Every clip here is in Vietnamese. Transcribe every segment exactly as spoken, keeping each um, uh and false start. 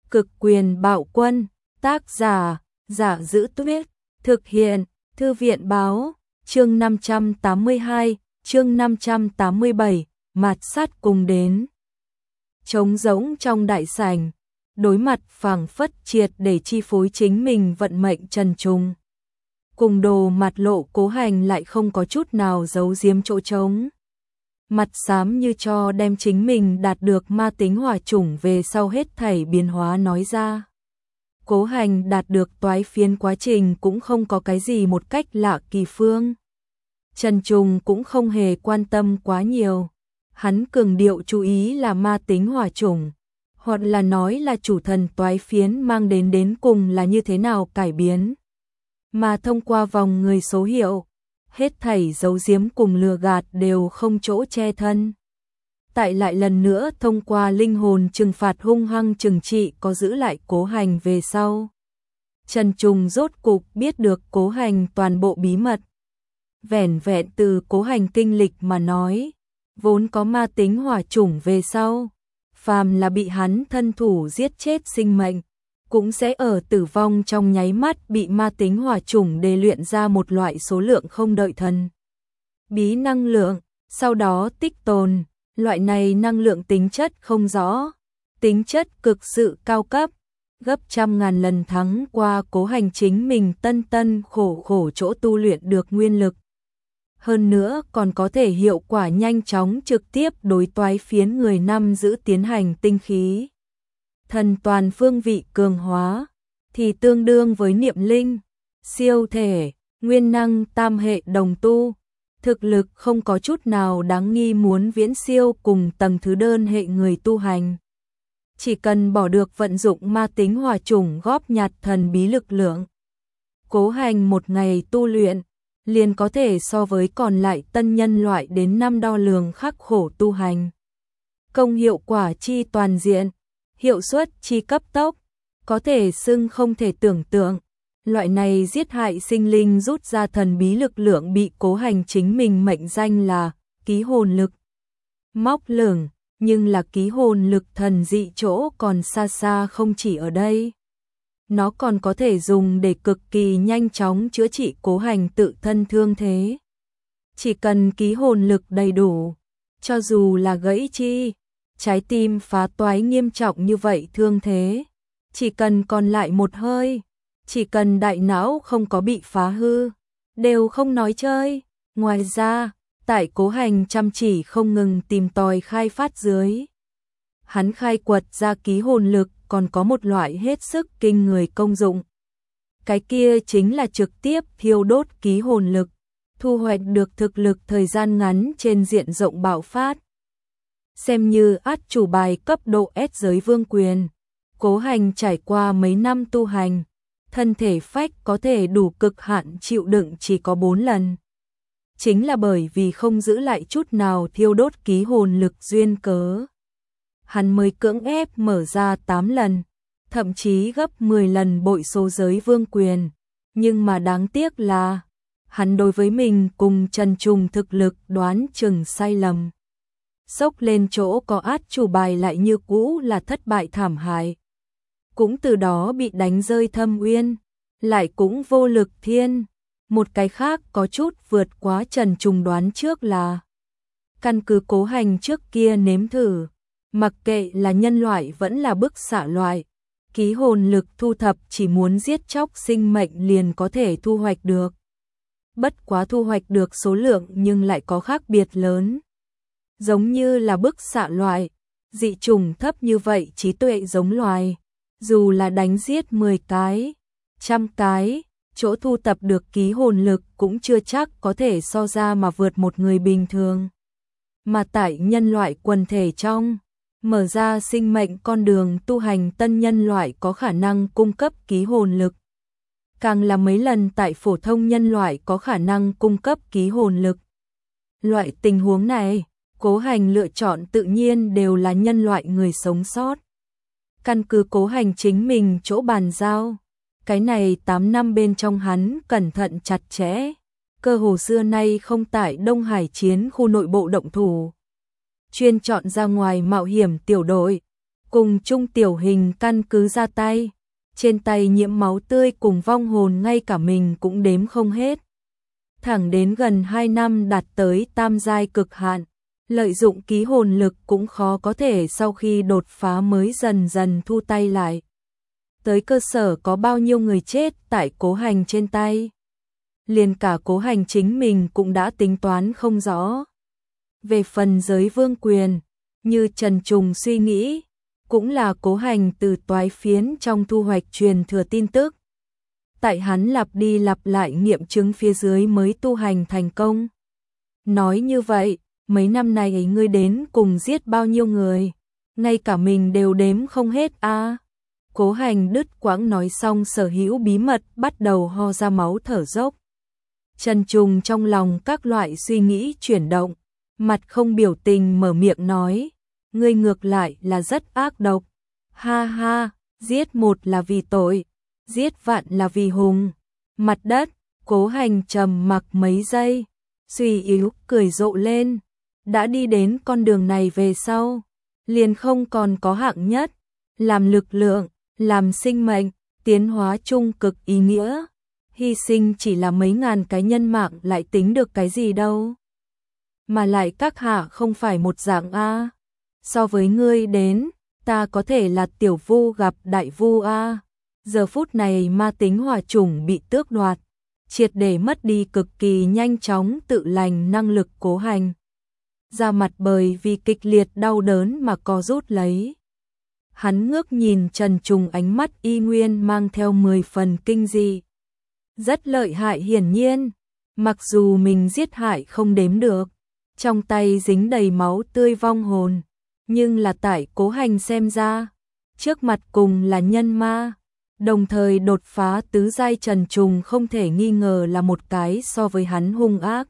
Cực quyền bạo quân, tác giả, Giả Giữ Tuyết, thực hiện, Thư viện báo, chương năm trăm tám mươi hai, chương năm trăm tám mươi bảy, mạt sát cùng đến. Trống rỗng trong đại sảnh, đối mặt phảng phất triệt để chi phối chính mình vận mệnh trần trùng. Cùng đồ mặt lộ Cố Hành lại không có chút nào giấu giếm chỗ trống. Mặt xám như cho đem chính mình đạt được ma tính hỏa chủng về sau hết thảy biến hóa nói ra. Cố Hành đạt được toái phiến quá trình cũng không có cái gì một cách lạ kỳ phương. Trần Trùng cũng không hề quan tâm quá nhiều. Hắn cường điệu chú ý là ma tính hỏa chủng, hoặc là nói là chủ thần toái phiến mang đến đến cùng là như thế nào cải biến. Mà thông qua vòng người số hiệu, hết thảy giấu giếm cùng lừa gạt đều không chỗ che thân. Tại lại lần nữa thông qua linh hồn trừng phạt hung hăng trừng trị có giữ lại Cố Hành về sau. Trần Trùng rốt cục biết được Cố Hành toàn bộ bí mật. Vẻn vẹn từ Cố Hành kinh lịch mà nói, vốn có ma tính hỏa chủng về sau, phàm là bị hắn thân thủ giết chết sinh mệnh, cũng sẽ ở tử vong trong nháy mắt bị ma tính hỏa chủng đề luyện ra một loại số lượng không đợi thần bí năng lượng, sau đó tích tồn. Loại này năng lượng tính chất không rõ, tính chất cực sự cao cấp, gấp trăm ngàn lần thắng qua Cố Hành chính mình tân tân khổ khổ chỗ tu luyện được nguyên lực. Hơn nữa còn có thể hiệu quả nhanh chóng trực tiếp đối toái phiến người năm giữ tiến hành tinh khí. Thần toàn phương vị cường hóa, thì tương đương với niệm linh, siêu thể, nguyên năng tam hệ đồng tu. Thực lực không có chút nào đáng nghi muốn viễn siêu cùng tầng thứ đơn hệ người tu hành. Chỉ cần bỏ được vận dụng ma tính hỏa chủng góp nhặt thần bí lực lượng. Cố Hành một ngày tu luyện, liền có thể so với còn lại tân nhân loại đến năm đo lường khắc khổ tu hành. Công hiệu quả chi toàn diện, hiệu suất chi cấp tốc, có thể xưng không thể tưởng tượng. Loại này giết hại sinh linh rút ra thần bí lực lượng bị Cố Hành chính mình mệnh danh là ký hồn lực. Móc lửng, nhưng là ký hồn lực thần dị chỗ còn xa xa không chỉ ở đây. Nó còn có thể dùng để cực kỳ nhanh chóng chữa trị Cố Hành tự thân thương thế. Chỉ cần ký hồn lực đầy đủ, cho dù là gãy chi, trái tim phá toái nghiêm trọng như vậy thương thế, chỉ cần còn lại một hơi, chỉ cần đại não không có bị phá hư, đều không nói chơi. Ngoài ra, tại Cố Hành chăm chỉ không ngừng tìm tòi khai phát dưới, hắn khai quật ra ký hồn lực còn có một loại hết sức kinh người công dụng. Cái kia chính là trực tiếp thiêu đốt ký hồn lực, thu hoạch được thực lực thời gian ngắn trên diện rộng bạo phát. Xem như át chủ bài cấp độ S giới vương quyền, Cố Hành trải qua mấy năm tu hành, thân thể phách có thể đủ cực hạn chịu đựng chỉ có bốn lần. Chính là bởi vì không giữ lại chút nào thiêu đốt ký hồn lực duyên cớ. Hắn mới cưỡng ép mở ra tám lần, thậm chí gấp mười lần bội số giới vương quyền. Nhưng mà đáng tiếc là, hắn đối với mình cùng Trần Trùng thực lực đoán chừng sai lầm. Xốc lên chỗ có át chủ bài lại như cũ là thất bại thảm hại. Cũng từ đó bị đánh rơi thâm uyên, lại cũng vô lực thiên. Một cái khác có chút vượt quá Trần Trùng đoán trước là, căn cứ Cố Hành trước kia nếm thử, mặc kệ là nhân loại vẫn là bức xạ loại, ký hồn lực thu thập chỉ muốn giết chóc sinh mệnh liền có thể thu hoạch được. Bất quá thu hoạch được số lượng nhưng lại có khác biệt lớn. Giống như là bức xạ loại, dị chủng thấp như vậy trí tuệ giống loài, dù là đánh giết mười cái, trăm cái, chỗ thu tập được ký hồn lực cũng chưa chắc có thể so ra mà vượt một người bình thường. Mà tại nhân loại quần thể trong, mở ra sinh mệnh con đường tu hành tân nhân loại có khả năng cung cấp ký hồn lực. Càng là mấy lần tại phổ thông nhân loại có khả năng cung cấp ký hồn lực. Loại tình huống này, Cố Hành lựa chọn tự nhiên đều là nhân loại người sống sót. Căn cứ Cố Hành chính mình chỗ bàn giao, cái này tám năm bên trong hắn cẩn thận chặt chẽ, cơ hồ xưa nay không tại Đông Hải chiến khu nội bộ động thủ. Chuyên chọn ra ngoài mạo hiểm tiểu đội, cùng chung tiểu hình căn cứ ra tay. Trên tay nhiễm máu tươi cùng vong hồn ngay cả mình cũng đếm không hết. Thẳng đến gần hai năm đạt tới tam giai cực hạn, lợi dụng ký hồn lực cũng khó có thể sau khi đột phá mới dần dần thu tay lại. Tới cơ sở có bao nhiêu người chết tại Cố Hành trên tay. Liền cả Cố Hành chính mình cũng đã tính toán không rõ. Về phần giới vương quyền, như Trần Trùng suy nghĩ, cũng là Cố Hành từ toái phiến trong thu hoạch truyền thừa tin tức. Tại hắn lặp đi lặp lại nghiệm chứng phía dưới mới tu hành thành công. Nói như vậy, mấy năm này ấy ngươi đến cùng giết bao nhiêu người, ngay cả mình đều đếm không hết a. À. Cố Hành đứt quãng nói xong sở hữu bí mật bắt đầu ho ra máu thở dốc. Trần Trùng trong lòng các loại suy nghĩ chuyển động, mặt không biểu tình mở miệng nói, ngươi ngược lại là rất ác độc. Ha ha, giết một là vì tội, giết vạn là vì hùng. Mặt đất, Cố Hành trầm mặc mấy giây, suy yếu cười rộ lên. Đã đi đến con đường này về sau, liền không còn có hạng nhất, làm lực lượng, làm sinh mệnh, tiến hóa chung cực ý nghĩa. Hy sinh chỉ là mấy ngàn cái nhân mạng lại tính được cái gì đâu. Mà lại các hạ không phải một dạng A. So với ngươi đến, ta có thể là tiểu vu gặp đại vu A. Giờ phút này ma tính hỏa chủng bị tước đoạt, triệt để mất đi cực kỳ nhanh chóng tự lành năng lực. Cố Hành ra mặt bởi vì kịch liệt đau đớn mà co rút lấy. Hắn ngước nhìn Trần Trùng, ánh mắt y nguyên mang theo mười phần kinh dị. Rất lợi hại hiển nhiên, mặc dù mình giết hại không đếm được, trong tay dính đầy máu tươi vong hồn, nhưng là tại Cố Hành xem ra, trước mặt cùng là nhân ma, đồng thời đột phá tứ giai. Trần Trùng không thể nghi ngờ là một cái so với hắn hung ác,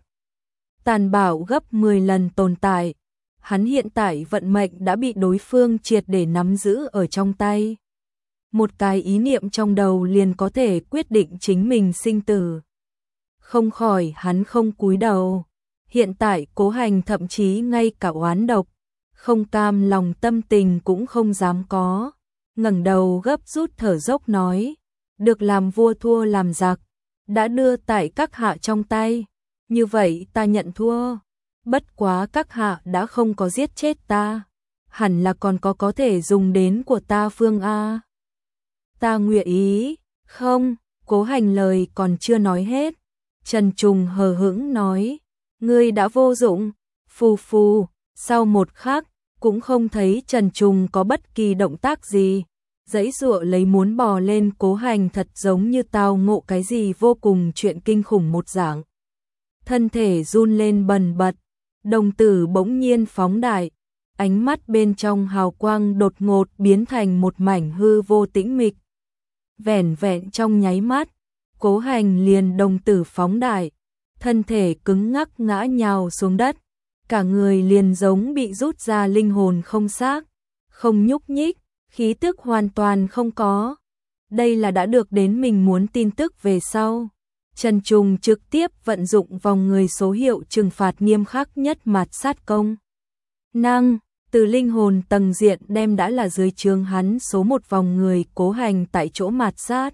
tàn bạo gấp mười lần tồn tại. Hắn hiện tại vận mệnh đã bị đối phương triệt để nắm giữ ở trong tay. Một cái ý niệm trong đầu liền có thể quyết định chính mình sinh tử. Không khỏi hắn không cúi đầu. Hiện tại Cố Hành thậm chí ngay cả oán độc, không cam lòng tâm tình cũng không dám có. Ngẩng đầu gấp rút thở dốc nói, được làm vua thua làm giặc, đã đưa tại các hạ trong tay. Như vậy ta nhận thua. Bất quá các hạ đã không có giết chết ta, hẳn là còn có có thể dùng đến của ta phương A. Ta nguyện ý. Không, Cố Hành lời còn chưa nói hết, Trần Trùng hờ hững nói, ngươi đã vô dụng. Phù phù, sau một khắc, cũng không thấy Trần Trùng có bất kỳ động tác gì, giãy giụa lấy muốn bò lên. Cố Hành thật giống như tao ngộ cái gì vô cùng chuyện kinh khủng một dạng. Thân thể run lên bần bật, đồng tử bỗng nhiên phóng đại, ánh mắt bên trong hào quang đột ngột biến thành một mảnh hư vô tĩnh mịch. Vẻn vẹn trong nháy mắt, Cố Hành liền đồng tử phóng đại, thân thể cứng ngắc ngã nhào xuống đất, cả người liền giống bị rút ra linh hồn không xác, không nhúc nhích, khí tức hoàn toàn không có. Đây là đã được đến mình muốn tin tức về sau. Trần Trùng trực tiếp vận dụng vòng người số hiệu trừng phạt nghiêm khắc nhất mạt sát công năng, từ linh hồn tầng diện đem đã là dưới trướng hắn số một vòng người. Cố Hành tại chỗ mạt sát,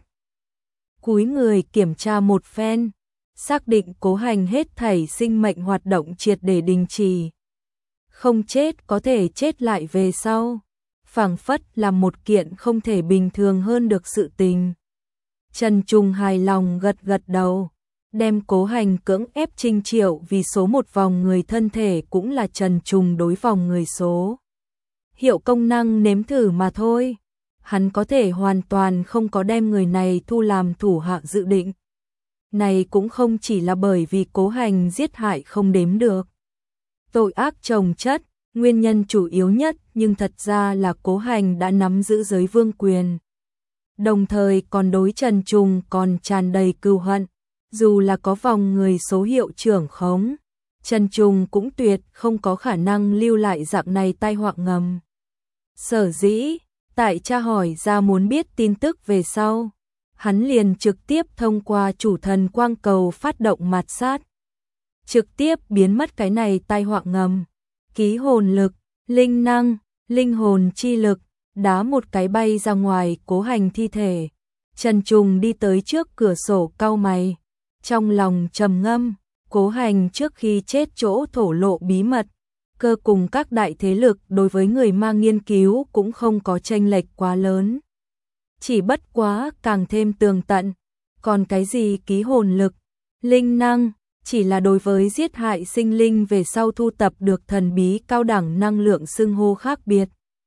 cúi người kiểm tra một phen, xác định Cố Hành hết thảy sinh mệnh hoạt động triệt để đình chỉ, không chết có thể chết lại về sau, phảng phất là một kiện không thể bình thường hơn được sự tình. Trần Trùng hài lòng gật gật đầu, đem Cố Hành cưỡng ép Trinh Triệu vì số một vòng người thân thể cũng là Trần Trùng đối vòng người số hiệu công năng nếm thử mà thôi. Hắn có thể hoàn toàn không có đem người này thu làm thủ hạ dự định. Này cũng không chỉ là bởi vì Cố Hành giết hại không đếm được, tội ác chồng chất, nguyên nhân chủ yếu nhất nhưng thật ra là Cố Hành đã nắm giữ giới vương quyền. Đồng thời còn đối Trần Trùng còn tràn đầy cừu hận, dù là có vòng người số hiệu trưởng khống, Trần Trùng cũng tuyệt không có khả năng lưu lại dạng này tai họa ngầm. Sở dĩ, tại tra hỏi ra muốn biết tin tức về sau, hắn liền trực tiếp thông qua chủ thần quang cầu phát động mạt sát, trực tiếp biến mất cái này tai họa ngầm. Ký hồn lực, linh năng, linh hồn chi lực, đá một cái bay ra ngoài Cố Hành thi thể. Trần Trùng đi tới trước cửa sổ cau mày, trong lòng trầm ngâm, Cố Hành trước khi chết chỗ thổ lộ bí mật, cơ cùng các đại thế lực đối với người ma nghiên cứu cũng không có chênh lệch quá lớn. Chỉ bất quá càng thêm tường tận, còn cái gì ký hồn lực, linh năng, chỉ là đối với giết hại sinh linh về sau thu tập được thần bí cao đẳng năng lượng xưng hô khác biệt.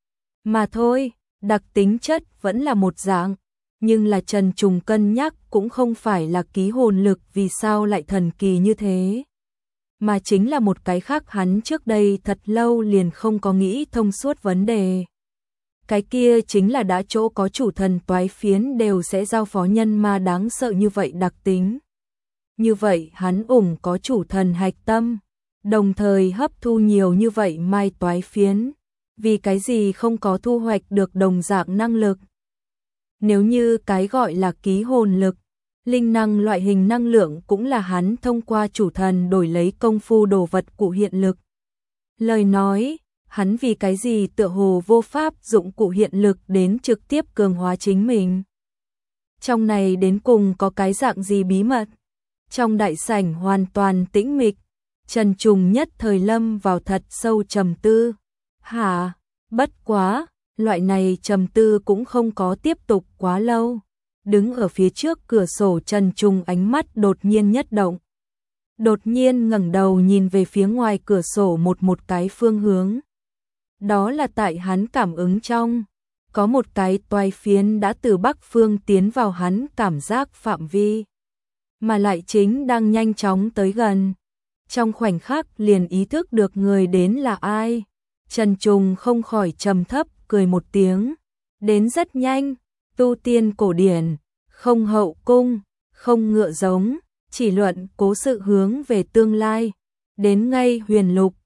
Mà thôi, đặc tính chất vẫn là một dạng, nhưng là Trần Trùng cân nhắc cũng không phải là ký hồn lực vì sao lại thần kỳ như thế, mà chính là một cái khác hắn trước đây thật lâu liền không có nghĩ thông suốt vấn đề. Cái kia chính là đã chỗ có chủ thần toái phiến đều sẽ giao phó nhân ma đáng sợ như vậy đặc tính. Như vậy hắn ủng có chủ thần hạch tâm, đồng thời hấp thu nhiều như vậy mai toái phiến, vì cái gì không có thu hoạch được đồng dạng năng lực. Nếu như cái gọi là ký hồn lực, linh năng loại hình năng lượng cũng là hắn thông qua chủ thần đổi lấy công phu đồ vật cụ hiện lực. Lời nói, hắn vì cái gì tựa hồ vô pháp dụng cụ hiện lực đến trực tiếp cường hóa chính mình. Trong này đến cùng có cái dạng gì bí mật? Trong đại sảnh hoàn toàn tĩnh mịch, Trần Trùng nhất thời lâm vào thật sâu trầm tư. Hả? Bất quá, loại này trầm tư cũng không có tiếp tục quá lâu. Đứng ở phía trước cửa sổ Trần Trùng ánh mắt đột nhiên nhất động. Đột nhiên ngẩng đầu nhìn về phía ngoài cửa sổ một một cái phương hướng. Đó là tại hắn cảm ứng trong, có một cái toái phiến đã từ bắc phương tiến vào hắn cảm giác phạm vi, mà lại chính đang nhanh chóng tới gần. Trong khoảnh khắc liền ý thức được người đến là ai. Trần Trùng không khỏi trầm thấp cười một tiếng. Đến rất nhanh, tu tiên cổ điển, không hậu cung, không ngựa giống, chỉ luận cố sự hướng về tương lai. Đến ngay huyền lục,